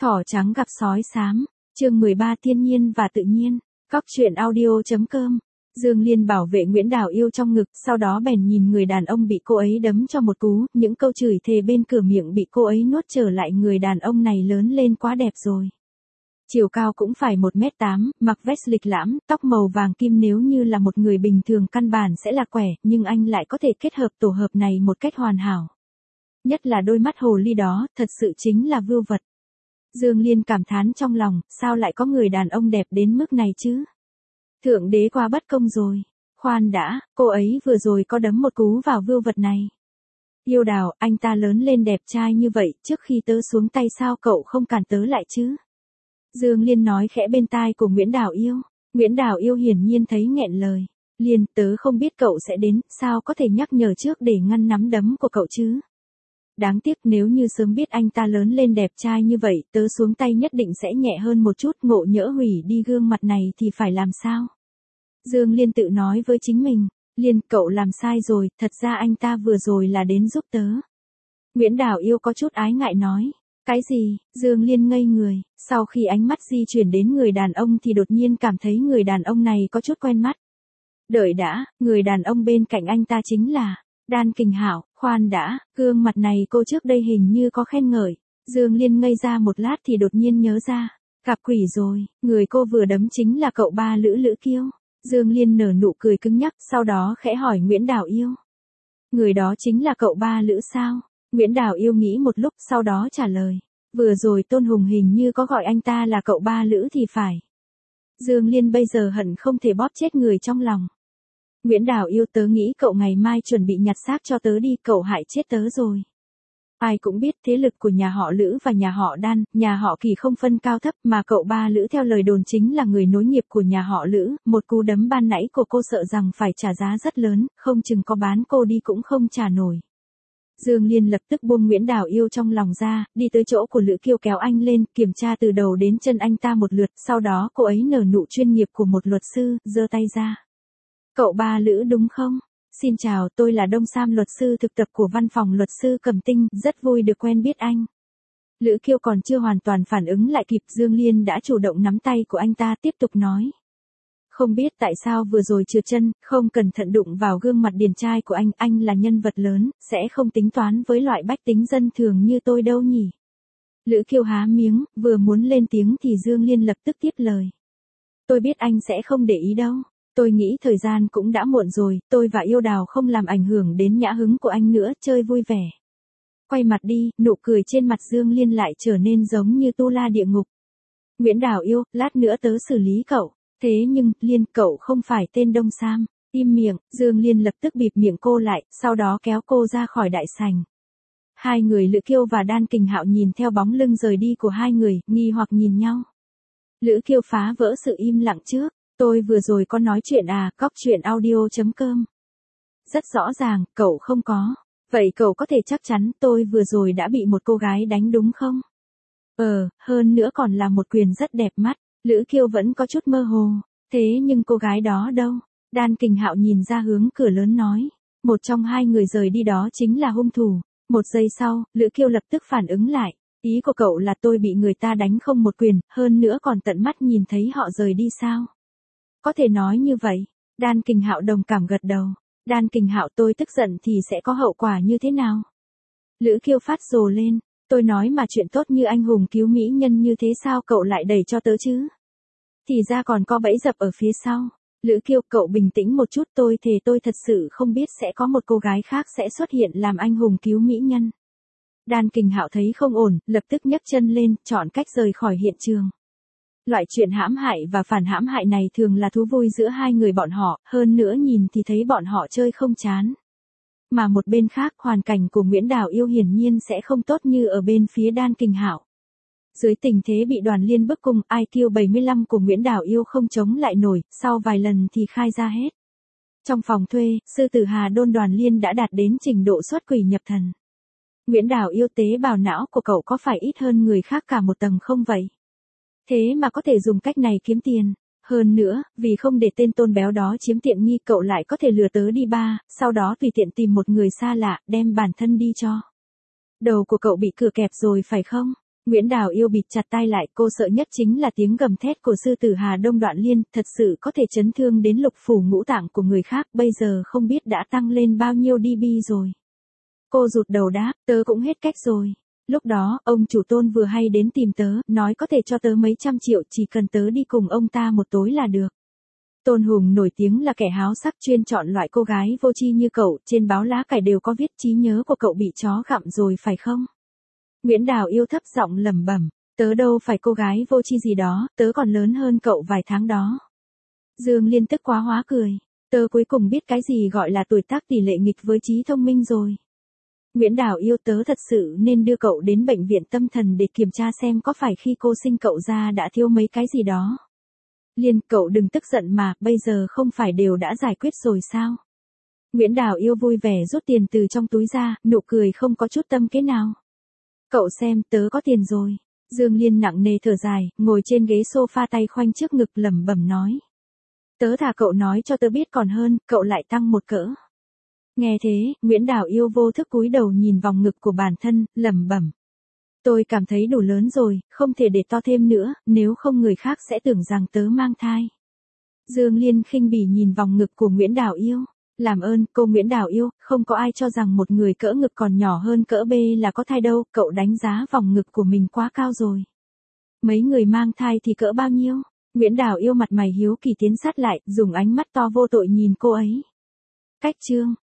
Thỏ trắng gặp sói xám, chương 13 thiên nhiên và tự nhiên, Cóc truyện audio.com. Dương Liên bảo vệ Nguyễn Đào Yêu trong ngực, sau đó bèn nhìn người đàn ông bị cô ấy đấm cho một cú, những câu chửi thề bên cửa miệng bị cô ấy nuốt trở lại. Người đàn ông này lớn lên quá đẹp rồi. Chiều cao cũng phải 1m8, mặc vest lịch lãm, tóc màu vàng kim, nếu như là một người bình thường căn bản sẽ là quẻ, nhưng anh lại có thể kết hợp tổ hợp này một cách hoàn hảo. Nhất là đôi mắt hồ ly đó, thật sự chính là vưu vật. Dương Liên cảm thán trong lòng, sao lại có người đàn ông đẹp đến mức này chứ? Thượng đế quá bất công rồi. Khoan đã, cô ấy vừa rồi có đấm một cú vào vưu vật này. Yêu Đào, anh ta lớn lên đẹp trai như vậy, trước khi tớ xuống tay sao cậu không cản tớ lại chứ? Dương Liên nói khẽ bên tai của Nguyễn Đào Yêu. Nguyễn Đào Yêu hiển nhiên thấy nghẹn lời. Liên, tớ không biết cậu sẽ đến, sao có thể nhắc nhở trước để ngăn nắm đấm của cậu chứ? Đáng tiếc, nếu như sớm biết anh ta lớn lên đẹp trai như vậy, tớ xuống tay nhất định sẽ nhẹ hơn một chút, ngộ nhỡ hủy đi gương mặt này thì phải làm sao? Dương Liên tự nói với chính mình. Liên, cậu làm sai rồi, thật ra anh ta vừa rồi là đến giúp tớ. Nguyễn Đào Yêu có chút ái ngại nói. Cái gì? Dương Liên ngây người, sau khi ánh mắt di chuyển đến người đàn ông thì đột nhiên cảm thấy người đàn ông này có chút quen mắt. Đợi đã, người đàn ông bên cạnh anh ta chính là Đan Kình Hạo. Khoan đã, gương mặt này cô trước đây hình như có khen ngợi. Dương Liên ngây ra một lát thì đột nhiên nhớ ra. Gặp quỷ rồi, người cô vừa đấm chính là cậu ba Lữ Kiêu. Dương Liên nở nụ cười cứng nhắc, sau đó khẽ hỏi Nguyễn Đào Yêu. Người đó chính là cậu ba Lữ sao? Nguyễn Đào Yêu nghĩ một lúc sau đó trả lời. Vừa rồi Tôn Hùng hình như có gọi anh ta là cậu ba Lữ thì phải. Dương Liên bây giờ hận không thể bóp chết người trong lòng. Nguyễn Đào Yêu, tớ nghĩ cậu ngày mai chuẩn bị nhặt xác cho tớ đi, cậu hại chết tớ rồi. Ai cũng biết thế lực của nhà họ Lữ và nhà họ Đan, nhà họ Kỳ không phân cao thấp, mà cậu ba Lữ theo lời đồn chính là người nối nghiệp của nhà họ Lữ, một cú đấm ban nãy của cô sợ rằng phải trả giá rất lớn, không chừng có bán cô đi cũng không trả nổi. Dương Liên lập tức buông Nguyễn Đào Yêu trong lòng ra, đi tới chỗ của Lữ Kiêu kéo anh lên, kiểm tra từ đầu đến chân anh ta một lượt, sau đó cô ấy nở nụ chuyên nghiệp của một luật sư, giơ tay ra. Cậu ba Lữ đúng không? Xin chào, tôi là Đông Sam, luật sư thực tập của văn phòng luật sư Cẩm Tinh, rất vui được quen biết anh. Lữ Kiêu còn chưa hoàn toàn phản ứng lại kịp, Dương Liên đã chủ động nắm tay của anh ta tiếp tục nói. Không biết tại sao vừa rồi trượt chân, không cẩn thận đụng vào gương mặt điển trai của anh là nhân vật lớn, sẽ không tính toán với loại bách tính dân thường như tôi đâu nhỉ. Lữ Kiêu há miếng, vừa muốn lên tiếng thì Dương Liên lập tức tiếp lời. Tôi biết anh sẽ không để ý đâu. Tôi nghĩ thời gian cũng đã muộn rồi, tôi và Yêu Đào không làm ảnh hưởng đến nhã hứng của anh nữa, chơi vui vẻ. Quay mặt đi, nụ cười trên mặt Dương Liên lại trở nên giống như tu la địa ngục. Nguyễn Đào Yêu, lát nữa tớ xử lý cậu. Thế nhưng, Liên, cậu không phải tên Đông Sam. Im miệng, Dương Liên lập tức bịt miệng cô lại, sau đó kéo cô ra khỏi đại sảnh. Hai người Lữ Kiêu và Đan Kình Hạo nhìn theo bóng lưng rời đi của hai người, nghi hoặc nhìn nhau. Lữ Kiêu phá vỡ sự im lặng trước. Tôi vừa rồi có nói chuyện à, Cóc truyện audio.com. Rất rõ ràng, cậu không có. Vậy cậu có thể chắc chắn tôi vừa rồi đã bị một cô gái đánh đúng không? Hơn nữa còn là một quyền rất đẹp mắt. Lữ Kiêu vẫn có chút mơ hồ. Thế nhưng cô gái đó đâu? Đan Kình Hạo nhìn ra hướng cửa lớn nói. Một trong hai người rời đi đó chính là hung thủ. Một giây sau, Lữ Kiêu lập tức phản ứng lại. Ý của cậu là tôi bị người ta đánh không một quyền, hơn nữa còn tận mắt nhìn thấy họ rời đi sao? Có thể nói như vậy. Đan Kình Hạo đồng cảm gật đầu. Đan Kình Hạo, tôi tức giận thì sẽ có hậu quả như thế nào? Lữ Kiêu phát rồ lên. Tôi nói mà chuyện tốt như anh hùng cứu mỹ nhân như thế sao cậu lại đẩy cho tớ chứ? Thì ra còn có bẫy dập ở phía sau. Lữ Kiêu, cậu bình tĩnh một chút, tôi thề tôi thật sự không biết sẽ có một cô gái khác sẽ xuất hiện làm anh hùng cứu mỹ nhân. Đan Kình Hạo thấy không ổn, lập tức nhấc chân lên, chọn cách rời khỏi hiện trường. Loại chuyện hãm hại và phản hãm hại này thường là thú vui giữa hai người bọn họ, hơn nữa nhìn thì thấy bọn họ chơi không chán. Mà một bên khác, hoàn cảnh của Nguyễn Đào Yêu hiển nhiên sẽ không tốt như ở bên phía Đan Kình Hạo. Dưới tình thế bị Đoàn Liên bức cung, IQ 75 của Nguyễn Đào Yêu không chống lại nổi, sau vài lần thì khai ra hết. Trong phòng thuê, sư tử Hà Đôn Đoàn Liên đã đạt đến trình độ xuất quỷ nhập thần. Nguyễn Đào Yêu, tế bào não của cậu có phải ít hơn người khác cả một tầng không vậy? Thế mà có thể dùng cách này kiếm tiền. Hơn nữa, vì không để tên Tôn béo đó chiếm tiện nghi, cậu lại có thể lừa tớ đi ba, sau đó tùy tiện tìm một người xa lạ, đem bản thân đi cho. Đầu của cậu bị cửa kẹp rồi phải không? Nguyễn Đào Yêu bịt chặt tai lại, cô sợ nhất chính là tiếng gầm thét của sư tử Hà Đông Đoạn Liên, thật sự có thể chấn thương đến lục phủ ngũ tạng của người khác, bây giờ không biết đã tăng lên bao nhiêu dB rồi. Cô rụt đầu đáp, tớ cũng hết cách rồi. Lúc đó, ông chủ Tôn vừa hay đến tìm tớ, nói có thể cho tớ mấy trăm triệu, chỉ cần tớ đi cùng ông ta một tối là được. Tôn Hùng nổi tiếng là kẻ háo sắc chuyên chọn loại cô gái vô tri như cậu, trên báo lá cải đều có viết trí nhớ của cậu bị chó gặm rồi phải không? Nguyễn Đào Yêu thấp giọng lẩm bẩm, tớ đâu phải cô gái vô tri gì đó, tớ còn lớn hơn cậu vài tháng đó. Dương Liên tức quá hóa cười, tớ cuối cùng biết cái gì gọi là tuổi tác tỷ lệ nghịch với trí thông minh rồi. Nguyễn Đào Yêu, tớ thật sự nên đưa cậu đến bệnh viện tâm thần để kiểm tra xem có phải khi cô sinh cậu ra đã thiếu mấy cái gì đó. Liên, cậu đừng tức giận mà, bây giờ không phải đều đã giải quyết rồi sao? Nguyễn Đào Yêu vui vẻ rút tiền từ trong túi ra, nụ cười không có chút tâm kế nào. Cậu xem, tớ có tiền rồi. Dương Liên nặng nề thở dài, ngồi trên ghế sofa tay khoanh trước ngực lẩm bẩm nói. Tớ thà cậu nói cho tớ biết còn hơn, cậu lại tăng một cỡ. Nghe thế, Nguyễn Đào Yêu vô thức cúi đầu nhìn vòng ngực của bản thân, lẩm bẩm. Tôi cảm thấy đủ lớn rồi, không thể để to thêm nữa, nếu không người khác sẽ tưởng rằng tớ mang thai. Dương Liên khinh bỉ nhìn vòng ngực của Nguyễn Đào Yêu. Làm ơn, cô Nguyễn Đào Yêu, không có ai cho rằng một người cỡ ngực còn nhỏ hơn cỡ B là có thai đâu, cậu đánh giá vòng ngực của mình quá cao rồi. Mấy người mang thai thì cỡ bao nhiêu? Nguyễn Đào Yêu mặt mày hiếu kỳ tiến sát lại, dùng ánh mắt to vô tội nhìn cô ấy. Cách chương